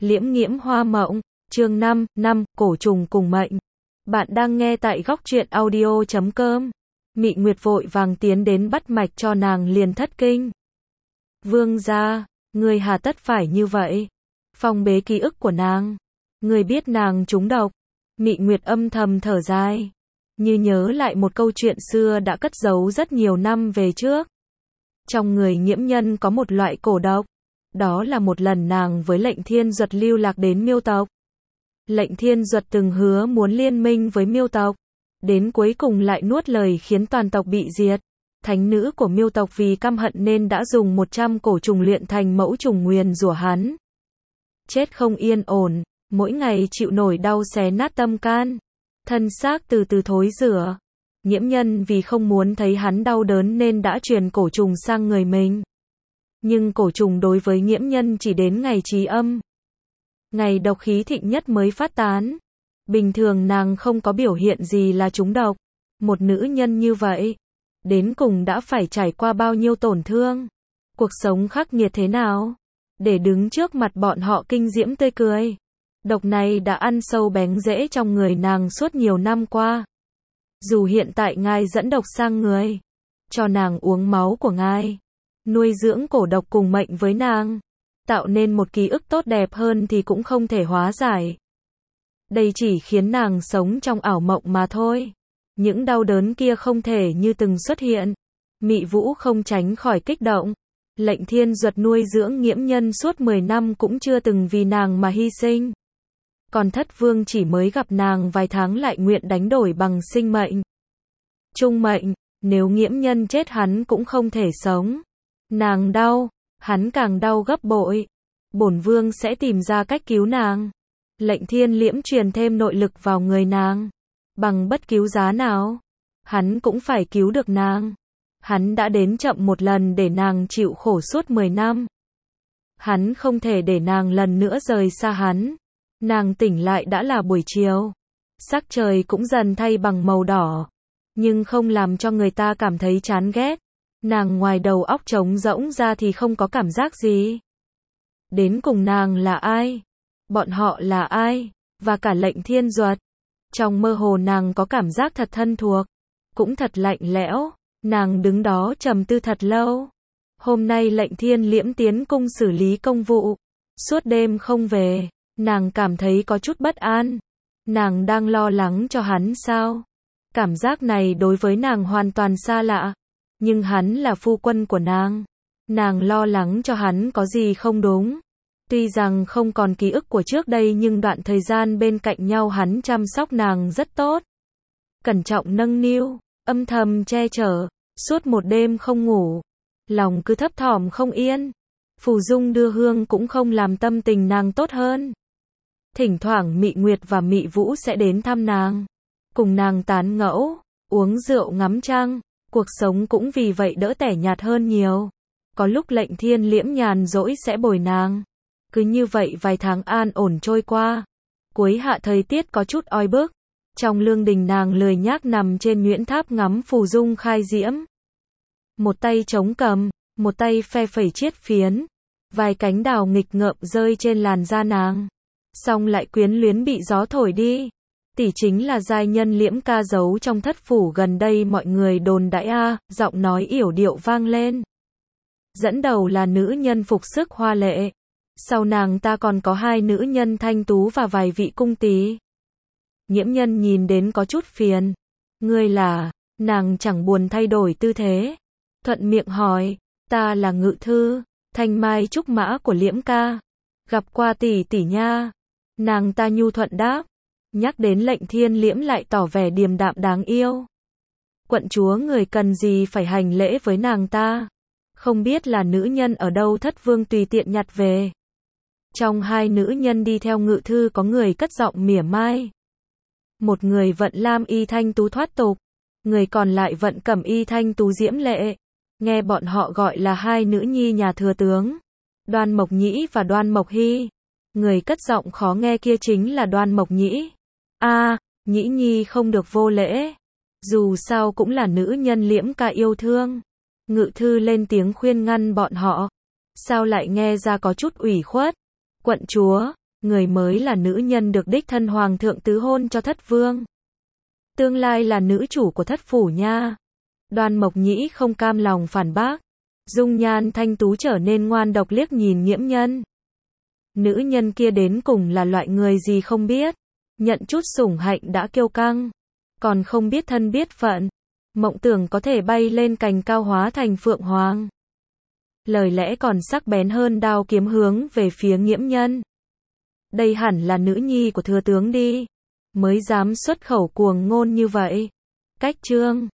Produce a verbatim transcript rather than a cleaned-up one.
Liễm nghiễm hoa mộng, chương năm, năm, cổ trùng cùng mệnh. Bạn đang nghe tại góc truyện audio chấm com. Mị Nguyệt vội vàng tiến đến bắt mạch cho nàng liền thất kinh. Vương gia, người hà tất phải như vậy? Phong bế ký ức của nàng. Người biết nàng trúng độc. Mị Nguyệt âm thầm thở dài. Như nhớ lại một câu chuyện xưa đã cất giấu rất nhiều năm về trước. Trong người Nghiễm Nhân có một loại cổ độc. Đó là một lần nàng với Lệnh Thiên Duật lưu lạc đến Miêu tộc. Lệnh Thiên Duật từng hứa muốn liên minh với Miêu tộc. Đến cuối cùng lại nuốt lời khiến toàn tộc bị diệt. Thánh nữ của Miêu tộc vì căm hận nên đã dùng một trăm cổ trùng luyện thành mẫu trùng nguyền rủa hắn. Chết không yên ổn, mỗi ngày chịu nổi đau xé nát tâm can. Thân xác từ từ thối rữa. Nghiễm Nhân vì không muốn thấy hắn đau đớn nên đã truyền cổ trùng sang người mình. Nhưng cổ trùng đối với Nghiễm Nhân chỉ đến ngày trí âm. Ngày độc khí thịnh nhất mới phát tán. Bình thường nàng không có biểu hiện gì là trúng độc. Một nữ nhân như vậy, đến cùng đã phải trải qua bao nhiêu tổn thương. Cuộc sống khắc nghiệt thế nào, để đứng trước mặt bọn họ kinh diễm tươi cười. Độc này đã ăn sâu bén rễ trong người nàng suốt nhiều năm qua. Dù hiện tại ngài dẫn độc sang người, cho nàng uống máu của ngài, nuôi dưỡng cổ độc cùng mệnh với nàng, tạo nên một ký ức tốt đẹp hơn thì cũng không thể hóa giải. Đây chỉ khiến nàng sống trong ảo mộng mà thôi. Những đau đớn kia không thể như từng xuất hiện. Mị Vũ không tránh khỏi kích động. Lệnh Thiên Duật nuôi dưỡng Nghiễm Nhân suốt mười năm cũng chưa từng vì nàng mà hy sinh. Còn Thất Vương chỉ mới gặp nàng vài tháng lại nguyện đánh đổi bằng sinh mệnh. Trung mệnh, nếu Nghiễm Nhân chết hắn cũng không thể sống. Nàng đau, hắn càng đau gấp bội. Bổn Vương sẽ tìm ra cách cứu nàng. Lệnh Thiên Liễm truyền thêm nội lực vào người nàng. Bằng bất cứu giá nào, hắn cũng phải cứu được nàng. Hắn đã đến chậm một lần để nàng chịu khổ suốt mười năm. Hắn không thể để nàng lần nữa rời xa hắn. Nàng tỉnh lại đã là buổi chiều. Sắc trời cũng dần thay bằng màu đỏ. Nhưng không làm cho người ta cảm thấy chán ghét. Nàng ngoài đầu óc trống rỗng ra thì không có cảm giác gì. Đến cùng nàng là ai? Bọn họ là ai? Và cả Lệnh Thiên Duật. Trong mơ hồ nàng có cảm giác thật thân thuộc. Cũng thật lạnh lẽo. Nàng đứng đó trầm tư thật lâu. Hôm nay Lệnh Thiên Liễm tiến cung xử lý công vụ. Suốt đêm không về. Nàng cảm thấy có chút bất an. Nàng đang lo lắng cho hắn sao? Cảm giác này đối với nàng hoàn toàn xa lạ. Nhưng hắn là phu quân của nàng. Nàng lo lắng cho hắn có gì không đúng. Tuy rằng không còn ký ức của trước đây nhưng đoạn thời gian bên cạnh nhau hắn chăm sóc nàng rất tốt. Cẩn trọng nâng niu, âm thầm che chở, suốt một đêm không ngủ. Lòng cứ thấp thỏm không yên. Phù dung đưa hương cũng không làm tâm tình nàng tốt hơn. Thỉnh thoảng Mị Nguyệt và Mị Vũ sẽ đến thăm nàng. Cùng nàng tán ngẫu, uống rượu ngắm trăng. Cuộc sống cũng vì vậy đỡ tẻ nhạt hơn nhiều. Có lúc Lệnh Thiên Liễm nhàn rỗi sẽ bồi nàng. Cứ như vậy vài tháng an ổn trôi qua. Cuối hạ thời tiết có chút oi bức. Trong lương đình nàng lười nhác nằm trên nhuyễn tháp ngắm phù dung khai diễm. Một tay chống cầm, một tay phe phẩy chiết phiến. Vài cánh đào nghịch ngợm rơi trên làn da nàng. Xong lại quyến luyến bị gió thổi đi. Tỷ chính là giai nhân Liễm ca giấu trong thất phủ gần đây mọi người đồn đãi a, giọng nói yểu điệu vang lên. Dẫn đầu là nữ nhân phục sức hoa lệ. Sau nàng ta còn có hai nữ nhân thanh tú và vài vị cung tỳ. Nghiễm Nhân nhìn đến có chút phiền. Ngươi là? Nàng chẳng buồn thay đổi tư thế. Thuận miệng hỏi, ta là Ngự Thư, thanh mai trúc mã của Liễm ca. Gặp qua tỷ tỷ nha. Nàng ta nhu thuận đáp. Nhắc đến Lệnh Thiên Liễm lại tỏ vẻ điềm đạm đáng yêu. Quận chúa người cần gì phải hành lễ với nàng ta. Không biết là nữ nhân ở đâu Thất Vương tùy tiện nhặt về. Trong hai nữ nhân đi theo Ngự Thư có người cất giọng mỉa mai. Một người vận lam y thanh tú thoát tục. Người còn lại vận cẩm y thanh tú diễm lệ. Nghe bọn họ gọi là hai nữ nhi nhà thừa tướng. Đoan Mộc Nhĩ và Đoan Mộc Hy. Người cất giọng khó nghe kia chính là Đoan Mộc Nhĩ. A, à, Nhĩ nhi không được vô lễ. Dù sao cũng là nữ nhân Liễm ca yêu thương. Ngự Thư lên tiếng khuyên ngăn bọn họ. Sao lại nghe ra có chút ủy khuất. Quận chúa, người mới là nữ nhân được đích thân hoàng thượng tứ hôn cho thất vương. Tương lai là nữ chủ của thất phủ nha. Đoan Mộc Nhĩ không cam lòng phản bác. Dung nhan thanh tú trở nên ngoan độc liếc nhìn Nghiễm Nhân. Nữ nhân kia đến cùng là loại người gì không biết. Nhận chút sủng hạnh đã kiêu căng. Còn không biết thân biết phận. Mộng tưởng có thể bay lên cành cao hóa thành phượng hoàng. Lời lẽ còn sắc bén hơn đao kiếm hướng về phía Nghiễm Nhân. Đây hẳn là nữ nhi của thừa tướng đi. Mới dám xuất khẩu cuồng ngôn như vậy. Cách chương